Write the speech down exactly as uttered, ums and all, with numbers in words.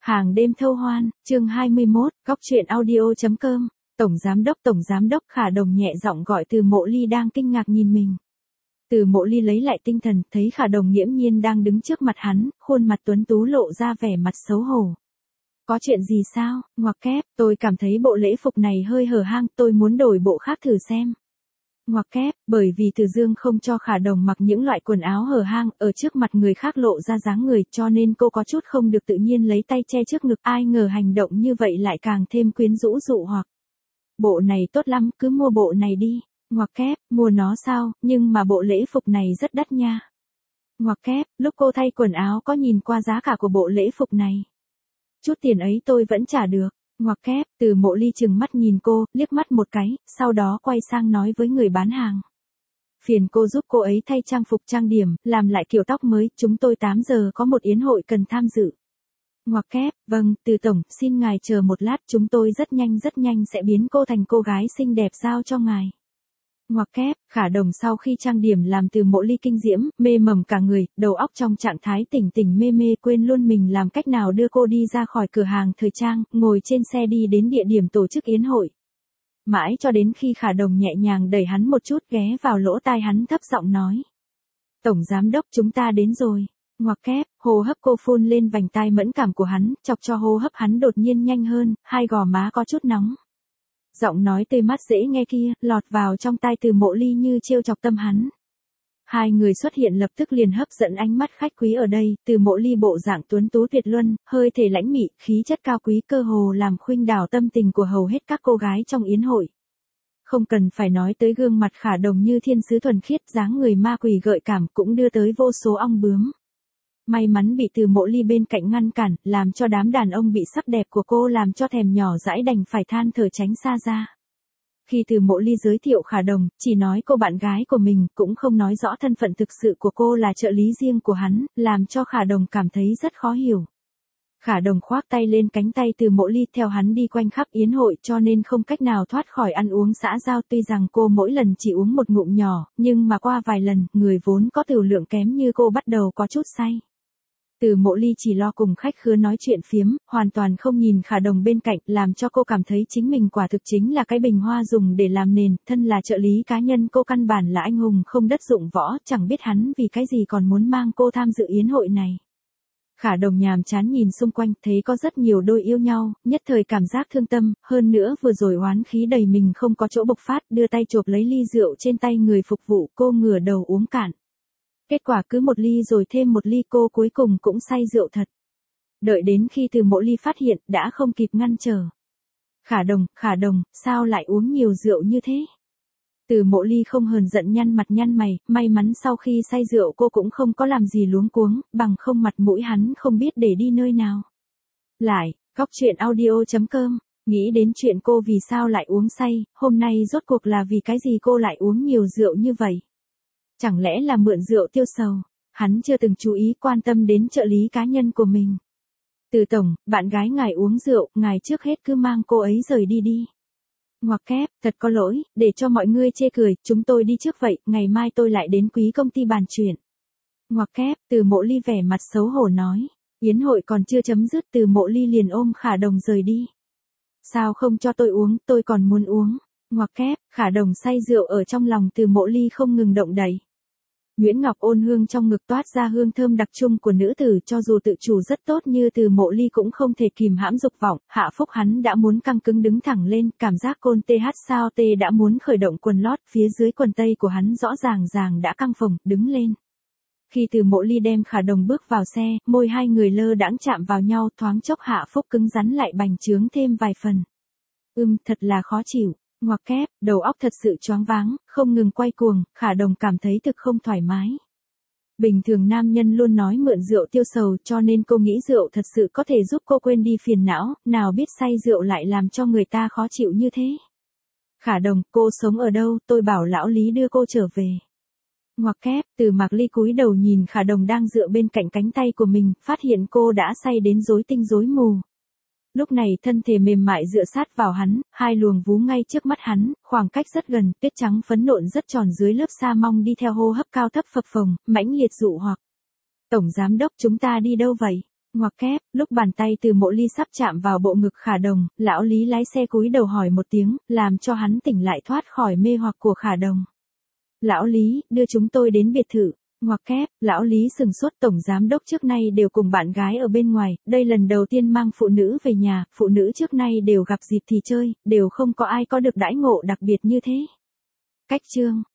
Hàng đêm thâu hoan, chương hai mươi mốt, góc truyện audio chấm com. Tổng giám đốc, tổng giám đốc, Khả Đồng nhẹ giọng gọi Từ Mộ Ly đang kinh ngạc nhìn mình. Từ Mộ Ly lấy lại tinh thần, thấy Khả Đồng nghiễm nhiên đang đứng trước mặt hắn, khuôn mặt tuấn tú lộ ra vẻ mặt xấu hổ. Có chuyện gì sao? Ngoặc kép, tôi cảm thấy bộ lễ phục này hơi hở hang, tôi muốn đổi bộ khác thử xem. Ngoặc kép, bởi vì Từ Dương không cho Khả Đồng mặc những loại quần áo hở hang ở trước mặt người khác lộ ra dáng người, cho nên cô có chút không được tự nhiên lấy tay che trước ngực, ai ngờ hành động như vậy lại càng thêm quyến rũ dụ hoặc. Bộ này tốt lắm, cứ mua bộ này đi. Ngoặc kép, mua nó sao, nhưng mà bộ lễ phục này rất đắt nha. Ngoặc kép, lúc cô thay quần áo có nhìn qua giá cả của bộ lễ phục này. Chút tiền ấy tôi vẫn trả được. Ngoặc kép, Từ Mộ Ly chừng mắt nhìn cô, liếc mắt một cái, sau đó quay sang nói với người bán hàng. Phiền cô giúp cô ấy thay trang phục trang điểm, làm lại kiểu tóc mới, chúng tôi tám giờ có một yến hội cần tham dự. Ngoặc kép, vâng, Từ Tổng, xin ngài chờ một lát, chúng tôi rất nhanh rất nhanh sẽ biến cô thành cô gái xinh đẹp giao cho ngài. Ngoặc kép, Khả Đồng sau khi trang điểm làm Từ Mộ Ly kinh diễm, mê mầm cả người, đầu óc trong trạng thái tỉnh tỉnh mê mê, quên luôn mình làm cách nào đưa cô đi ra khỏi cửa hàng thời trang, ngồi trên xe đi đến địa điểm tổ chức yến hội. Mãi cho đến khi Khả Đồng nhẹ nhàng đẩy hắn một chút, ghé vào lỗ tai hắn thấp giọng nói. Tổng giám đốc, chúng ta đến rồi. Ngoặc kép, hô hấp cô phun lên vành tai mẫn cảm của hắn, chọc cho hô hấp hắn đột nhiên nhanh hơn, hai gò má có chút nóng. Giọng nói tươi mát dễ nghe kia, lọt vào trong tai Từ Mộ Ly như trêu chọc tâm hắn. Hai người xuất hiện lập tức liền hấp dẫn ánh mắt khách quý ở đây, Từ Mộ Ly bộ dạng tuấn tú tuyệt luân, hơi thể lãnh mị, khí chất cao quý cơ hồ làm khuynh đảo tâm tình của hầu hết các cô gái trong yến hội. Không cần phải nói tới gương mặt Khả Đồng như thiên sứ thuần khiết, dáng người ma quỷ gợi cảm cũng đưa tới vô số ong bướm. May mắn bị Từ Mộ Ly bên cạnh ngăn cản, làm cho đám đàn ông bị sắc đẹp của cô làm cho thèm nhỏ dãi đành phải than thở tránh xa ra. Khi Từ Mộ Ly giới thiệu Khả Đồng, chỉ nói cô bạn gái của mình, cũng không nói rõ thân phận thực sự của cô là trợ lý riêng của hắn, làm cho Khả Đồng cảm thấy rất khó hiểu. Khả Đồng khoác tay lên cánh tay Từ Mộ Ly theo hắn đi quanh khắp yến hội cho nên không cách nào thoát khỏi ăn uống xã giao, tuy rằng cô mỗi lần chỉ uống một ngụm nhỏ, nhưng mà qua vài lần, người vốn có tửu lượng kém như cô bắt đầu có chút say. Từ Mộ Ly chỉ lo cùng khách khứa nói chuyện phiếm, hoàn toàn không nhìn Khả Đồng bên cạnh, làm cho cô cảm thấy chính mình quả thực chính là cái bình hoa dùng để làm nền, thân là trợ lý cá nhân cô căn bản là anh hùng không đất dụng võ, chẳng biết hắn vì cái gì còn muốn mang cô tham dự yến hội này. Khả Đồng nhàm chán nhìn xung quanh, thấy có rất nhiều đôi yêu nhau, nhất thời cảm giác thương tâm, hơn nữa vừa rồi oán khí đầy mình không có chỗ bộc phát, đưa tay chộp lấy ly rượu trên tay người phục vụ, cô ngửa đầu uống cạn. Kết quả cứ một ly rồi thêm một ly, cô cuối cùng cũng say rượu thật. Đợi đến khi Từ Mộ Ly phát hiện, đã không kịp ngăn trở. Khả Đồng, Khả Đồng, sao lại uống nhiều rượu như thế? Từ Mộ Ly không hờn giận nhăn mặt nhăn mày, may mắn sau khi say rượu cô cũng không có làm gì luống cuống, bằng không mặt mũi hắn không biết để đi nơi nào. Lại, góc truyện audio chấm com, nghĩ đến chuyện cô vì sao lại uống say, hôm nay rốt cuộc là vì cái gì cô lại uống nhiều rượu như vậy? Chẳng lẽ là mượn rượu tiêu sầu? Hắn chưa từng chú ý quan tâm đến trợ lý cá nhân của mình. Từ Tổng, bạn gái ngài uống rượu, ngài trước hết cứ mang cô ấy rời đi đi. Ngoặc kép, thật có lỗi, để cho mọi người chê cười, chúng tôi đi trước vậy, ngày mai tôi lại đến quý công ty bàn chuyện. Ngoặc kép, Từ Mộ Ly vẻ mặt xấu hổ nói. Yến hội còn chưa chấm dứt, Từ Mộ Ly liền ôm Khả Đồng rời đi. Sao không cho tôi uống, tôi còn muốn uống. Ngoặc kép, Khả Đồng say rượu ở trong lòng Từ Mộ Ly không ngừng động đậy. Nguyễn Ngọc ôn hương trong ngực toát ra hương thơm đặc trưng của nữ tử, cho dù tự chủ rất tốt như Từ Mộ Ly cũng không thể kìm hãm dục vọng, hạ phúc hắn đã muốn căng cứng đứng thẳng lên, cảm giác côn th sao t đã muốn khởi động quần lót, phía dưới quần tây của hắn rõ ràng ràng đã căng phồng, đứng lên. Khi Từ Mộ Ly đem Khả Đồng bước vào xe, môi hai người lơ đãng chạm vào nhau, thoáng chốc hạ phúc cứng rắn lại bành trướng thêm vài phần. Ừm, thật là khó chịu. Ngoặc kép, đầu óc thật sự choáng váng, không ngừng quay cuồng, Khả Đồng cảm thấy thực không thoải mái. Bình thường nam nhân luôn nói mượn rượu tiêu sầu, cho nên cô nghĩ rượu thật sự có thể giúp cô quên đi phiền não, nào biết say rượu lại làm cho người ta khó chịu như thế. Khả Đồng, cô sống ở đâu, tôi bảo lão Lý đưa cô trở về. Ngoặc kép, Từ Mạc Ly cúi đầu nhìn Khả Đồng đang dựa bên cạnh cánh tay của mình, phát hiện cô đã say đến rối tinh rối mù. Lúc này thân thể mềm mại dựa sát vào hắn, hai luồng vú ngay trước mắt hắn, khoảng cách rất gần, tuyết trắng phấn nộn rất tròn dưới lớp sa mong đi theo hô hấp cao thấp phập phồng, mãnh liệt dụ hoặc. Tổng giám đốc, chúng ta đi đâu vậy? Ngoặc kép, lúc bàn tay từ Mộ Ly sắp chạm vào bộ ngực Khả Đồng, lão Lý lái xe cúi đầu hỏi một tiếng, làm cho hắn tỉnh lại thoát khỏi mê hoặc của Khả Đồng. Lão Lý, đưa chúng tôi đến biệt thự. Ngoặc kép, lão Lý sừng sốt, tổng giám đốc trước nay đều cùng bạn gái ở bên ngoài, đây lần đầu tiên mang phụ nữ về nhà, phụ nữ trước nay đều gặp dịp thì chơi, đều không có ai có được đãi ngộ đặc biệt như thế. Cách chương